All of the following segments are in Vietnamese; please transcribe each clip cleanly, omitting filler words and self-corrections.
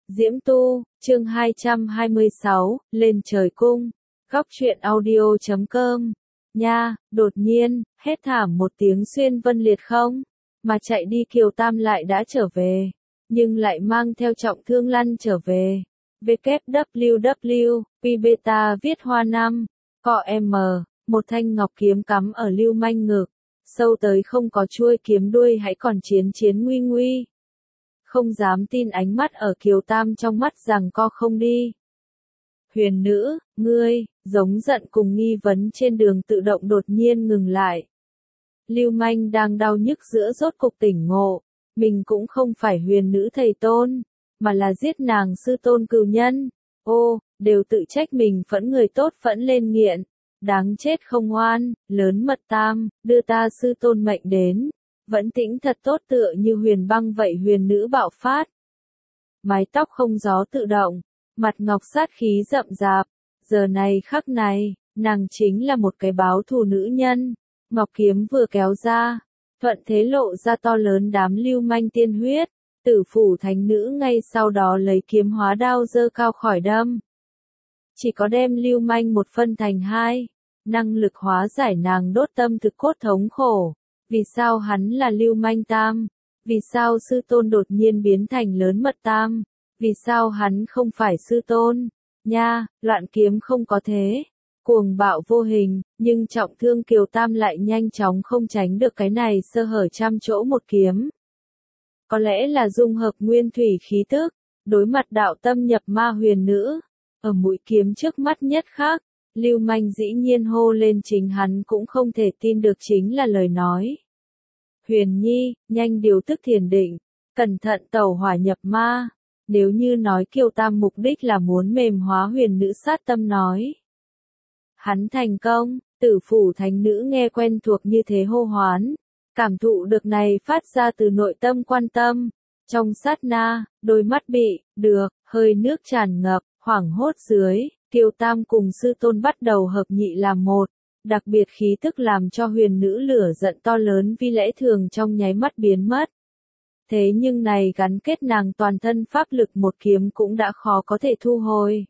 Diễm Tu, chương 226, lên trời cung. Góc truyện audio.com. Nha, đột nhiên, hét thảm một tiếng xuyên vân liệt không, mà chạy đi Kiều Tam lại đã trở về, nhưng lại mang theo trọng thương lăn trở về. www, Pibeta viết hoa năm, cọ M, một thanh ngọc kiếm cắm ở Lưu Manh ngực, sâu tới không có chuôi kiếm đuôi hãy còn chiến nguy nguy. Không dám tin ánh mắt ở Kiều Tam trong mắt rằng co không đi. Huyền nữ, ngươi, giống giận cùng nghi vấn trên đường tự động đột nhiên ngừng lại. Lưu Manh đang đau nhức giữa rốt cục tỉnh ngộ, mình cũng không phải huyền nữ thầy tôn, mà là giết nàng sư tôn cừu nhân. Ô, đều tự trách mình phẫn người tốt phẫn lên nghiện, đáng chết không oan, lớn mật tam, đưa ta sư tôn mệnh đến. Vẫn tĩnh thật tốt tựa như huyền băng vậy huyền nữ bạo phát. Mái tóc không gió tự động, mặt ngọc sát khí rậm rạp, giờ này khắc này, nàng chính là một cái báo thù nữ nhân. Ngọc kiếm vừa kéo ra, thuận thế lộ ra to lớn đám Lưu Manh tiên huyết, Tử phủ thánh nữ ngay sau đó lấy kiếm hóa đao giơ cao khỏi đâm. Chỉ có đem Lưu Manh một phân thành hai, năng lực hóa giải nàng đốt tâm thực cốt thống khổ. Vì sao hắn là Lưu Manh tam? Vì sao sư tôn đột nhiên biến thành lớn mật tam? Vì sao hắn không phải sư tôn? Nha, loạn kiếm không có thế. Cuồng bạo vô hình, nhưng trọng thương Kiều Tam lại nhanh chóng không tránh được cái này sơ hở trăm chỗ một kiếm. Có lẽ là dung hợp nguyên thủy khí tức, đối mặt đạo tâm nhập ma huyền nữ. Ở mũi kiếm trước mắt nhất khác, Lưu Manh dĩ nhiên hô lên chính hắn cũng không thể tin được chính là lời nói. Huyền Nhi, nhanh điều tức thiền định, cẩn thận tẩu hỏa nhập ma. Nếu như nói Kiều Tam mục đích là muốn mềm hóa huyền nữ sát tâm nói. Hắn thành công, Tử phủ thánh nữ nghe quen thuộc như thế hô hoán. Cảm thụ được này phát ra từ nội tâm quan tâm. Trong sát na, đôi mắt bị, hơi nước tràn ngập, hoảng hốt dưới. Kiều Tam cùng sư tôn bắt đầu hợp nhị làm một, đặc biệt khí tức làm cho huyền nữ lửa giận to lớn vì lẽ thường trong nháy mắt biến mất. Thế nhưng này gắn kết nàng toàn thân pháp lực một kiếm cũng đã khó có thể thu hồi.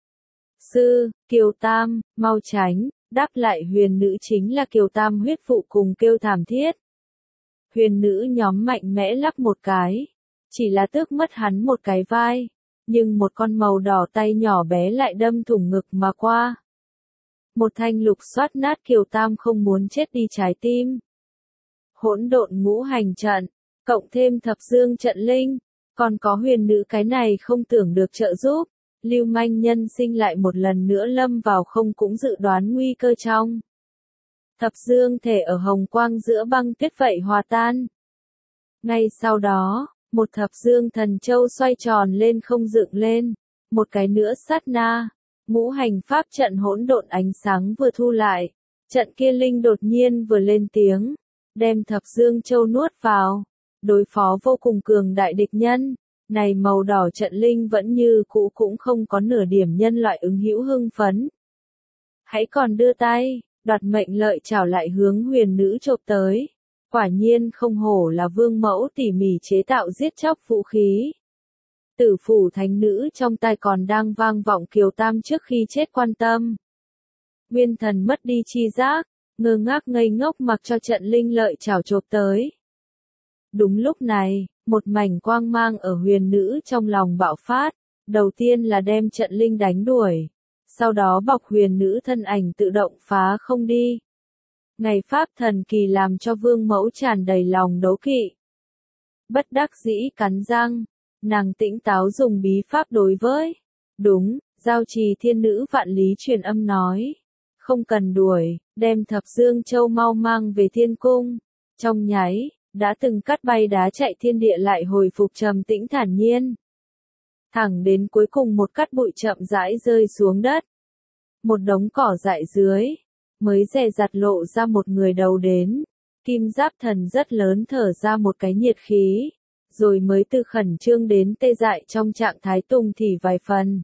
Sư, Kiều Tam, mau tránh, đáp lại huyền nữ chính là Kiều Tam huyết phụ cùng kêu thảm thiết. Huyền nữ nhóm mạnh mẽ lắp một cái, chỉ là tước mất hắn một cái vai. Nhưng một con màu đỏ tay nhỏ bé lại đâm thủng ngực mà qua. Một thanh lục xoát nát Kiều Tam không muốn chết đi trái tim. Hỗn độn ngũ hành trận, cộng thêm thập dương trận linh, còn có huyền nữ cái này không tưởng được trợ giúp. Lưu Manh nhân sinh lại một lần nữa lâm vào không cũng dự đoán nguy cơ trong. Thập dương thể ở hồng quang giữa băng tuyết vậy hòa tan. Ngay sau đó, một thập dương thần châu xoay tròn lên không dựng lên, một cái nữa sát na, ngũ hành pháp trận hỗn độn ánh sáng vừa thu lại, trận kia linh đột nhiên vừa lên tiếng, đem thập dương châu nuốt vào, đối phó vô cùng cường đại địch nhân, này màu đỏ trận linh vẫn như cũ cũng không có nửa điểm nhân loại ứng hữu hưng phấn. Hãy còn đưa tay, đoạt mệnh lợi chảo lại hướng huyền nữ chộp tới. Quả nhiên không hổ là vương mẫu tỉ mỉ chế tạo giết chóc vũ khí. Tử phủ thánh nữ trong tai còn đang vang vọng Kiều Tam trước khi chết quan tâm. Nguyên thần mất đi chi giác, ngơ ngác ngây ngốc mặc cho trận linh lợi chảo chộp tới. Đúng lúc này, một mảnh quang mang ở huyền nữ trong lòng bạo phát, đầu tiên là đem trận linh đánh đuổi, sau đó bọc huyền nữ thân ảnh tự động phá không đi. Ngày pháp thần kỳ làm cho vương mẫu tràn đầy lòng đố kỵ. Bất đắc dĩ cắn răng, nàng tĩnh táo dùng bí pháp đối với. Đúng, giao trì thiên nữ vạn lý truyền âm nói. Không cần đuổi, đem thập dương châu mau mang về thiên cung. Trong nháy, đã từng cắt bay đá chạy thiên địa lại hồi phục trầm tĩnh thản nhiên. Thẳng đến cuối cùng một cắt bụi chậm rãi rơi xuống đất. Một đống cỏ dại dưới. Mới dè dặt lộ ra một người đầu đến, kim giáp thần rất lớn thở ra một cái nhiệt khí, rồi mới từ khẩn trương đến tê dại trong trạng thái tùng thì vài phần.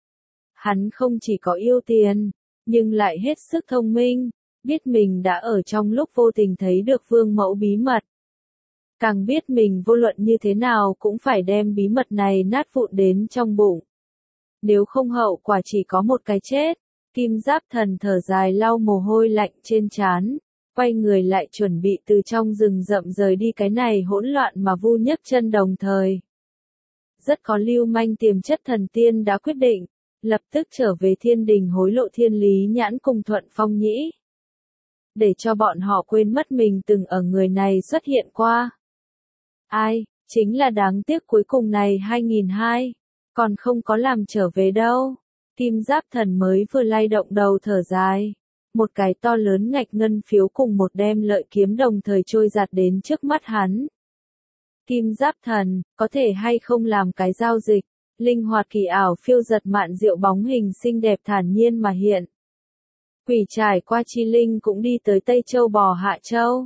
Hắn không chỉ có yêu tiền, nhưng lại hết sức thông minh, biết mình đã ở trong lúc vô tình thấy được vương mẫu bí mật. càng biết mình vô luận như thế nào cũng phải đem bí mật này nát vụn đến trong bụng. Nếu không hậu quả chỉ có một cái chết. Kim Giáp Thần thở dài lau mồ hôi lạnh trên trán, quay người lại chuẩn bị từ trong rừng rậm rời đi cái này hỗn loạn mà Vu nhấc chân đồng thời. Rất có lưu manh tiềm chất thần tiên đã quyết định, lập tức trở về thiên đình hối lộ Thiên Lý Nhãn cùng Thuận Phong Nhĩ. Để cho bọn họ quên mất mình từng ở người này xuất hiện qua. Ai, chính là đáng tiếc cuối cùng này 2002, còn không có làm trở về đâu. Kim Giáp Thần mới vừa lay động đầu thở dài. Một cái to lớn ngạch ngân phiếu cùng một đem lợi kiếm đồng thời trôi giạt đến trước mắt hắn. Kim Giáp Thần, có thể hay không làm cái giao dịch, linh hoạt kỳ ảo phiêu giật mạn diệu bóng hình xinh đẹp thản nhiên mà hiện. Quỷ trải qua chi linh cũng đi tới Tây Châu bò Hạ Châu.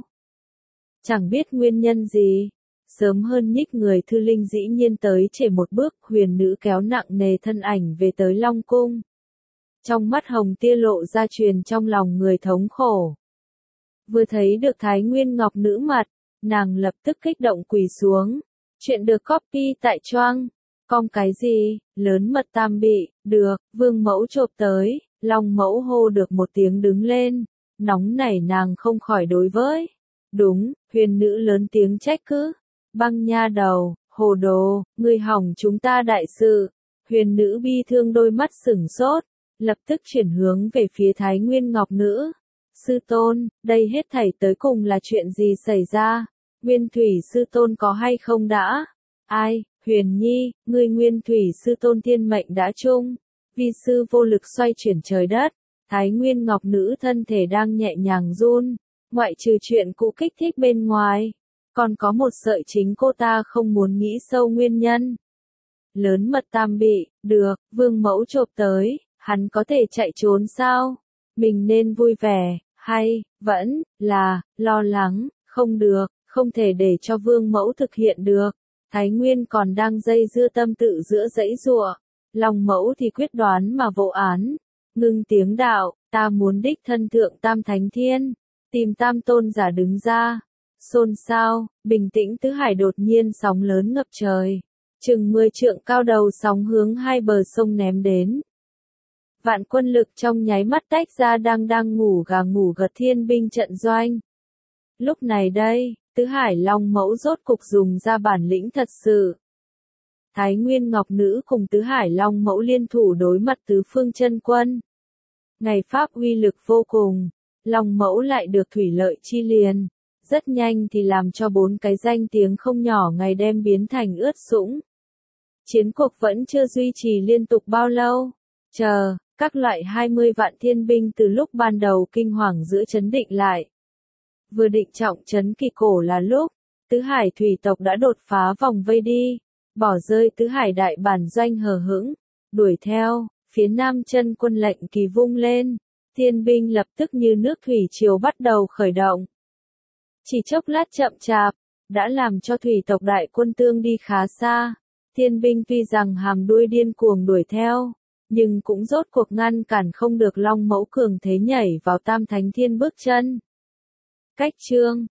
Chẳng biết nguyên nhân gì, sớm hơn nhích người thư linh dĩ nhiên tới trễ một bước, huyền nữ kéo nặng nề thân ảnh về tới Long Cung. Trong mắt hồng tia lộ ra truyền trong lòng người thống khổ. Vừa thấy được Thái Nguyên Ngọc Nữ mặt, nàng lập tức kích động quỳ xuống. Chuyện được copy tại Choang. Com cái gì, lớn mật tam bị, được, vương mẫu chộp tới, Long mẫu hô được một tiếng đứng lên. Nóng nảy nàng không khỏi đối với. Đúng, huyền nữ lớn tiếng trách cứ. Băng nha đầu, hồ đồ, ngươi hỏng chúng ta đại sự. Huyền nữ bi thương đôi mắt sửng sốt, lập tức chuyển hướng về phía Thái Nguyên Ngọc Nữ. Sư tôn, đây hết thảy tới cùng là chuyện gì xảy ra? Nguyên Thủy sư tôn có hay không đã? Ai, Huyền Nhi, ngươi Nguyên Thủy sư tôn thiên mệnh đã chung. Vi sư vô lực xoay chuyển trời đất. Thái Nguyên Ngọc Nữ thân thể đang nhẹ nhàng run. Ngoại trừ chuyện cũ kích thích bên ngoài, còn có một sợi chính cô ta không muốn nghĩ sâu nguyên nhân. Lớn mật tam bị, được, vương mẫu chộp tới, hắn có thể chạy trốn sao? Mình nên vui vẻ, hay, vẫn, là, lo lắng, không được, không thể để cho vương mẫu thực hiện được. Thái Nguyên còn đang dây dưa tâm tự giữa dãy giụa, Long mẫu thì quyết đoán mà vô án. Ngưng tiếng đạo, ta muốn đích thân thượng Tam Thánh Thiên, tìm Tam Tôn giả đứng ra. Xôn xao, bình tĩnh tứ hải đột nhiên sóng lớn ngập trời. Chừng 10 trượng cao đầu sóng hướng hai bờ sông ném đến. Vạn quân lực trong nháy mắt tách ra đang ngủ gật thiên binh trận doanh. Lúc này đây, tứ hải Long mẫu rốt cục dùng ra bản lĩnh thật sự. Thái Nguyên Ngọc Nữ cùng tứ hải Long mẫu liên thủ đối mặt tứ phương chân quân. Ngày pháp uy lực vô cùng, Long mẫu lại được thủy lợi chi liền. Rất nhanh thì làm cho 4 cái danh tiếng không nhỏ ngày đêm biến thành ướt sũng. Chiến cuộc vẫn chưa duy trì liên tục bao lâu. Các loại 20 vạn thiên binh từ lúc ban đầu kinh hoàng giữa chấn định lại. Vừa định trọng trấn Kỳ Cổ là lúc, tứ hải thủy tộc đã đột phá vòng vây đi, bỏ rơi tứ hải đại bản doanh hờ hững, đuổi theo, phía nam chân quân lệnh kỳ vung lên, thiên binh lập tức như nước thủy triều bắt đầu khởi động. Chỉ chốc lát chậm chạp, đã làm cho thủy tộc đại quân tương đi khá xa. Thiên binh tuy rằng hàm đuôi điên cuồng đuổi theo, nhưng cũng rốt cuộc ngăn cản không được Long mẫu cường thế nhảy vào Tam Thánh Thiên bước chân. Cách chương